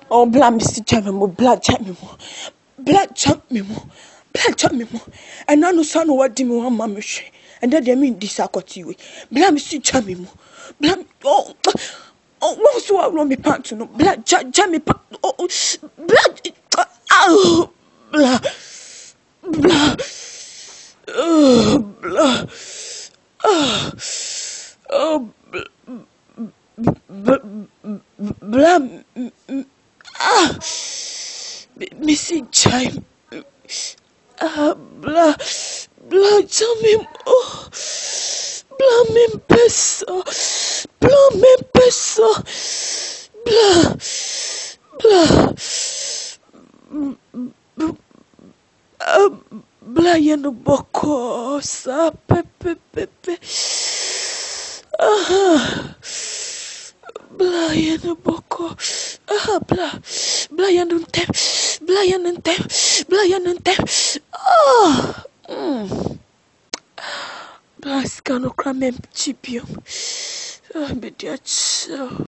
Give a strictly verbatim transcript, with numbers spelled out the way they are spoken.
Oh, blah, Mister Chamemo, blood chamemo, blood chamemo, blood chamemo, and I know son what dimo one mamma, and then they mean this aquati. Blah, Mister Chamemo, blah, oh, oh, what's what wrong me pant to know, blood jammy, oh, blood, oh, blah, blah, oh, blah, oh, oh, blah, ah, Missy Chime. Ah, blah, blah, tell me, oh, blah, me peso, blah, me peso, blah, blah, ah, blah, yano boko, sa, pepe, pepe, ah, blah, yano boko, ah, blah, blah, yano tem, blah, yano tem, blah, yano tem, ah, mm. Blah, scano cramem chipium, ah, be dear.